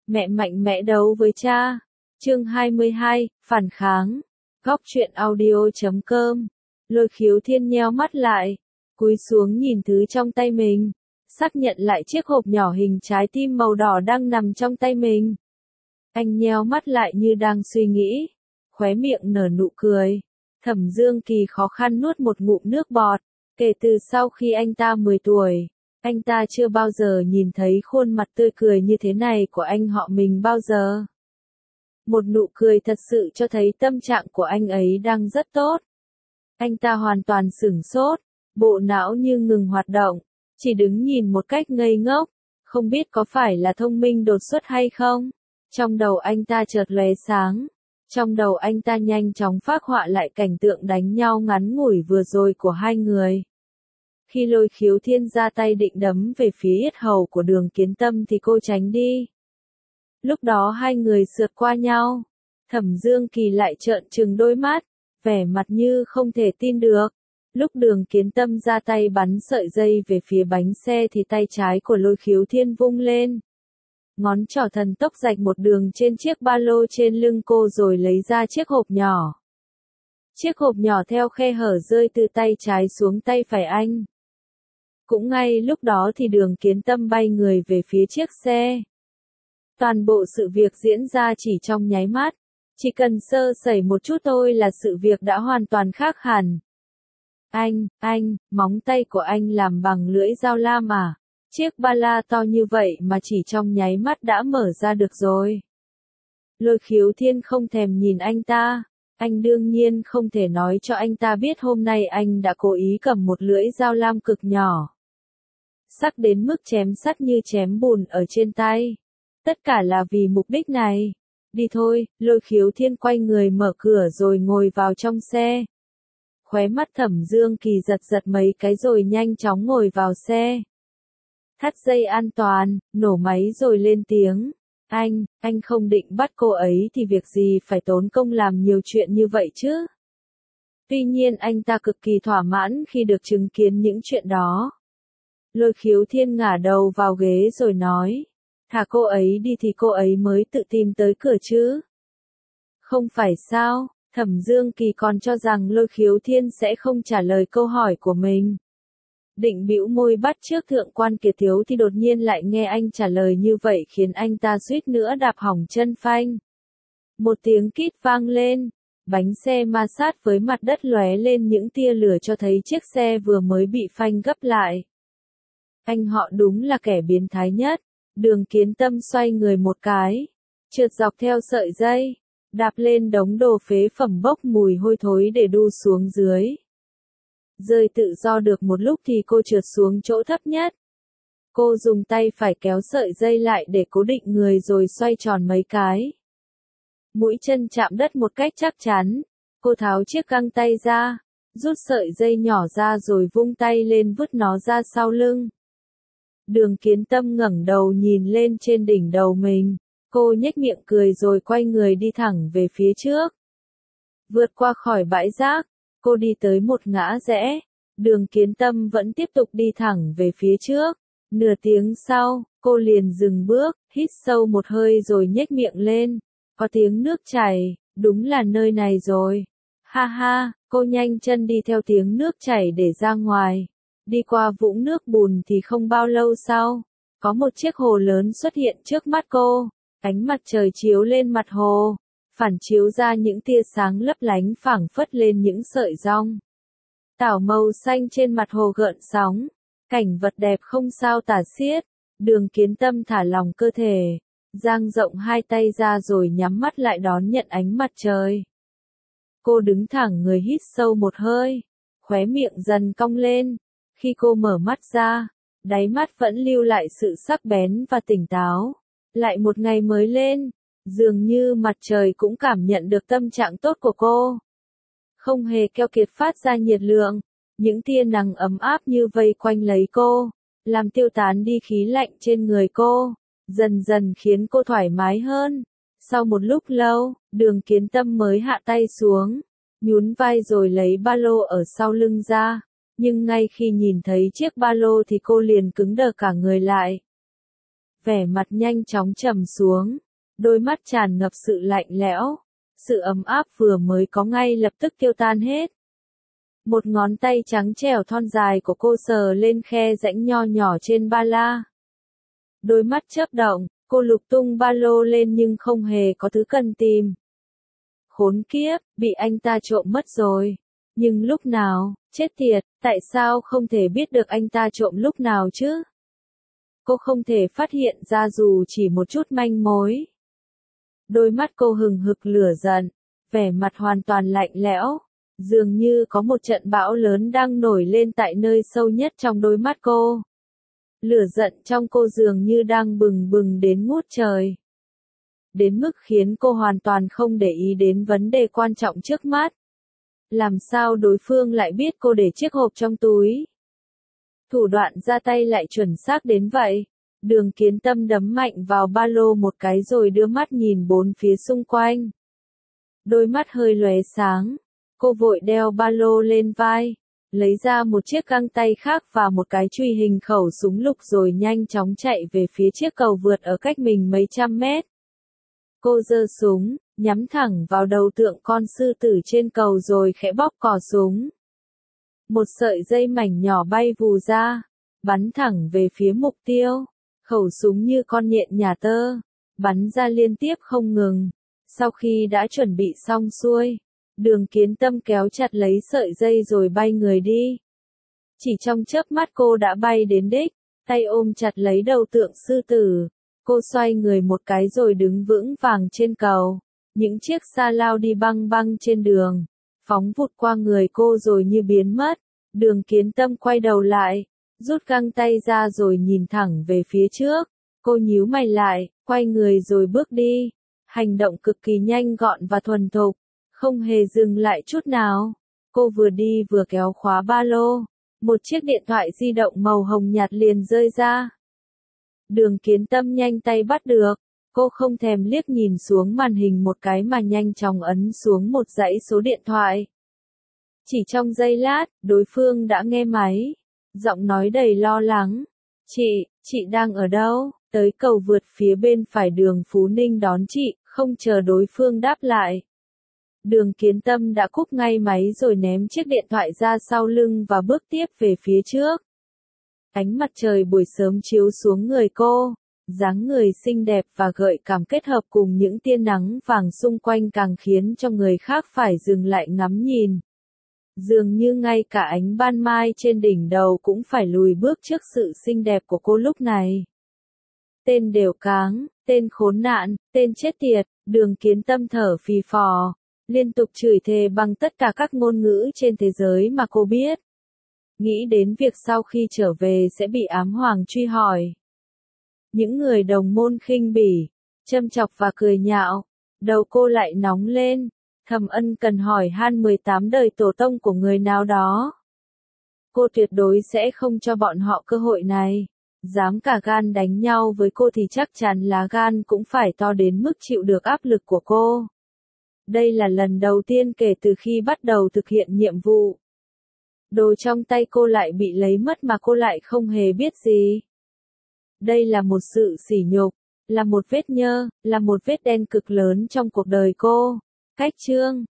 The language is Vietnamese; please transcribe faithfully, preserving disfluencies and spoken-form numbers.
Mẹ mạnh mẽ đấu với cha. Chương hai mươi hai, phản kháng. Góc truyện audio chấm com. Lôi Khiếu Thiên nheo mắt lại, cúi xuống nhìn thứ trong tay mình, xác nhận lại chiếc hộp nhỏ hình trái tim màu đỏ đang nằm trong tay mình. Anh nheo mắt lại như đang suy nghĩ, khóe miệng nở nụ cười. Thẩm Dương Kỳ khó khăn nuốt một ngụm nước bọt, kể từ sau khi anh ta mười tuổi, anh ta chưa bao giờ nhìn thấy khuôn mặt tươi cười như thế này của anh họ mình bao giờ. Một nụ cười thật sự cho thấy tâm trạng của anh ấy đang rất tốt. Anh ta hoàn toàn sửng sốt, bộ não như ngừng hoạt động, chỉ đứng nhìn một cách ngây ngốc, không biết có phải là thông minh đột xuất hay không. Trong đầu anh ta chợt lóe sáng, trong đầu anh ta nhanh chóng phác họa lại cảnh tượng đánh nhau ngắn ngủi vừa rồi của hai người. Khi Lôi Khiếu Thiên ra tay định đấm về phía yết hầu của Đường Kiến Tâm thì cô tránh đi. Lúc đó hai người sượt qua nhau, Thẩm Dương Kỳ lại trợn trừng đôi mắt, vẻ mặt như không thể tin được. Lúc Đường Kiến Tâm ra tay bắn sợi dây về phía bánh xe thì tay trái của Lôi Khiếu Thiên vung lên. Ngón trỏ thần tốc rạch một đường trên chiếc ba lô trên lưng cô rồi lấy ra chiếc hộp nhỏ. Chiếc hộp nhỏ theo khe hở rơi từ tay trái xuống tay phải anh. Cũng ngay lúc đó thì Đường Kiến Tâm bay người về phía chiếc xe. Toàn bộ sự việc diễn ra chỉ trong nháy mắt, chỉ cần sơ sẩy một chút thôi là sự việc đã hoàn toàn khác hẳn. Anh, anh, móng tay của anh làm bằng lưỡi dao lam à? Chiếc ba la to như vậy mà chỉ trong nháy mắt đã mở ra được rồi. Lôi Khiếu Thiên không thèm nhìn anh ta, anh đương nhiên không thể nói cho anh ta biết hôm nay anh đã cố ý cầm một lưỡi dao lam cực nhỏ. Sắc đến mức chém sắt như chém bùn ở trên tay. Tất cả là vì mục đích này. Đi thôi, Lôi Khiếu Thiên quay người mở cửa rồi ngồi vào trong xe. Khóe mắt Thẩm Dương Kỳ giật giật mấy cái rồi nhanh chóng ngồi vào xe. Thắt dây an toàn, nổ máy rồi lên tiếng. Anh, anh không định bắt cô ấy thì việc gì phải tốn công làm nhiều chuyện như vậy chứ? Tuy nhiên anh ta cực kỳ thỏa mãn khi được chứng kiến những chuyện đó. Lôi Khiếu Thiên ngả đầu vào ghế rồi nói. Thả cô ấy đi thì cô ấy mới tự tìm tới cửa chứ. Không phải sao, Thẩm Dương Kỳ còn cho rằng Lôi Khiếu Thiên sẽ không trả lời câu hỏi của mình. Định bĩu môi bắt trước Thượng quan Kiệt Thiếu thì đột nhiên lại nghe anh trả lời như vậy khiến anh ta suýt nữa đạp hỏng chân phanh. Một tiếng kít vang lên, bánh xe ma sát với mặt đất lóe lên những tia lửa cho thấy chiếc xe vừa mới bị phanh gấp lại. Anh họ đúng là kẻ biến thái nhất. Đường Kiến Tâm xoay người một cái, trượt dọc theo sợi dây, đạp lên đống đồ phế phẩm bốc mùi hôi thối để đu xuống dưới. Rơi tự do được một lúc thì cô trượt xuống chỗ thấp nhất. Cô dùng tay phải kéo sợi dây lại để cố định người rồi xoay tròn mấy cái. Mũi chân chạm đất một cách chắc chắn, cô tháo chiếc găng tay ra, rút sợi dây nhỏ ra rồi vung tay lên vứt nó ra sau lưng. Đường Kiến Tâm ngẩng đầu nhìn lên trên đỉnh đầu mình, cô nhếch miệng cười rồi quay người đi thẳng về phía trước. Vượt qua khỏi bãi rác, cô đi tới một ngã rẽ, Đường Kiến Tâm vẫn tiếp tục đi thẳng về phía trước. Nửa tiếng sau, cô liền dừng bước, hít sâu một hơi rồi nhếch miệng lên. Có tiếng nước chảy, đúng là nơi này rồi. Ha ha, cô nhanh chân đi theo tiếng nước chảy để ra ngoài. Đi qua vũng nước bùn thì không bao lâu sau, có một chiếc hồ lớn xuất hiện trước mắt cô. Ánh mặt trời chiếu lên mặt hồ, phản chiếu ra những tia sáng lấp lánh phảng phất lên những sợi rong. Tảo màu xanh trên mặt hồ gợn sóng, cảnh vật đẹp không sao tả xiết. Đường Kiến Tâm thả lỏng cơ thể, dang rộng hai tay ra rồi nhắm mắt lại đón nhận ánh mặt trời. Cô đứng thẳng người hít sâu một hơi, khóe miệng dần cong lên. Khi cô mở mắt ra, đáy mắt vẫn lưu lại sự sắc bén và tỉnh táo. Lại một ngày mới lên, dường như mặt trời cũng cảm nhận được tâm trạng tốt của cô. Không hề keo kiệt phát ra nhiệt lượng, những tia nắng ấm áp như vây quanh lấy cô, làm tiêu tán đi khí lạnh trên người cô, dần dần khiến cô thoải mái hơn. Sau một lúc lâu, Đường Kiến Tâm mới hạ tay xuống, nhún vai rồi lấy ba lô ở sau lưng ra. Nhưng ngay khi nhìn thấy chiếc ba lô thì cô liền cứng đờ cả người lại. vẻ mặt nhanh chóng trầm xuống, đôi mắt tràn ngập sự lạnh lẽo, sự ấm áp vừa mới có ngay lập tức tiêu tan hết. Một ngón tay trắng trẻo thon dài của cô sờ lên khe rãnh nho nhỏ trên ba la. Đôi mắt chớp động, cô lục tung ba lô lên nhưng không hề có thứ cần tìm. Khốn kiếp, bị anh ta trộm mất rồi. Nhưng lúc nào, chết tiệt, tại sao không thể biết được anh ta trộm lúc nào chứ? Cô không thể phát hiện ra dù chỉ một chút manh mối. Đôi mắt cô hừng hực lửa giận, vẻ mặt hoàn toàn lạnh lẽo, dường như có một trận bão lớn đang nổi lên tại nơi sâu nhất trong đôi mắt cô. Lửa giận trong cô dường như đang bừng bừng đến ngút trời. Đến mức khiến cô hoàn toàn không để ý đến vấn đề quan trọng trước mắt. Làm sao đối phương lại biết cô để chiếc hộp trong túi? Thủ đoạn ra tay lại chuẩn xác đến vậy. Đường Kiến Tâm đấm mạnh vào ba lô một cái rồi đưa mắt nhìn bốn phía xung quanh. Đôi mắt hơi lóe sáng, cô vội đeo ba lô lên vai, lấy ra một chiếc găng tay khác và một cái chùy hình khẩu súng lục rồi nhanh chóng chạy về phía chiếc cầu vượt ở cách mình mấy trăm mét. Cô giơ súng, nhắm thẳng vào đầu tượng con sư tử trên cầu rồi khẽ bóp cò súng. Một sợi dây mảnh nhỏ bay vù ra, bắn thẳng về phía mục tiêu. Khẩu súng như con nhện nhà tơ, bắn ra liên tiếp không ngừng. Sau khi đã chuẩn bị xong xuôi, Đường Kiến Tâm kéo chặt lấy sợi dây rồi bay người đi. Chỉ trong chớp mắt cô đã bay đến đích, tay ôm chặt lấy đầu tượng sư tử. Cô xoay người một cái rồi đứng vững vàng trên cầu. Những chiếc xa lao đi băng băng trên đường, phóng vụt qua người cô rồi như biến mất. Đường Kiến Tâm quay đầu lại, rút găng tay ra rồi nhìn thẳng về phía trước. Cô nhíu mày lại, quay người rồi bước đi. Hành động cực kỳ nhanh gọn và thuần thục, không hề dừng lại chút nào. Cô vừa đi vừa kéo khóa ba lô. Một chiếc điện thoại di động màu hồng nhạt liền rơi ra. Đường Kiến Tâm nhanh tay bắt được. Cô không thèm liếc nhìn xuống màn hình một cái mà nhanh chóng ấn xuống một dãy số điện thoại. Chỉ trong giây lát, đối phương đã nghe máy. Giọng nói đầy lo lắng. Chị, chị đang ở đâu? Tới cầu vượt phía bên phải đường Phú Ninh đón chị, không chờ đối phương đáp lại. Đường Kiến Tâm đã cúp ngay máy rồi ném chiếc điện thoại ra sau lưng và bước tiếp về phía trước. Ánh mặt trời buổi sớm chiếu xuống người cô, dáng người xinh đẹp và gợi cảm kết hợp cùng những tia nắng vàng xung quanh càng khiến cho người khác phải dừng lại ngắm nhìn. Dường như ngay cả ánh ban mai trên đỉnh đầu cũng phải lùi bước trước sự xinh đẹp của cô lúc này. Tên đều cáng, tên khốn nạn, tên chết tiệt, Đường Kiến Tâm thở phì phò, liên tục chửi thề bằng tất cả các ngôn ngữ trên thế giới mà cô biết. Nghĩ đến việc sau khi trở về sẽ bị ám hoàng truy hỏi. Những người đồng môn khinh bỉ, châm chọc và cười nhạo, đầu cô lại nóng lên. Thẩm Ân cần hỏi han mười tám đời tổ tông của người nào đó. Cô tuyệt đối sẽ không cho bọn họ cơ hội này. Dám cả gan đánh nhau với cô thì chắc chắn lá gan cũng phải to đến mức chịu được áp lực của cô. Đây là lần đầu tiên kể từ khi bắt đầu thực hiện nhiệm vụ. Đồ trong tay cô lại bị lấy mất mà cô lại không hề biết gì. Đây là một sự sỉ nhục, là một vết nhơ, là một vết đen cực lớn trong cuộc đời cô. Cách chương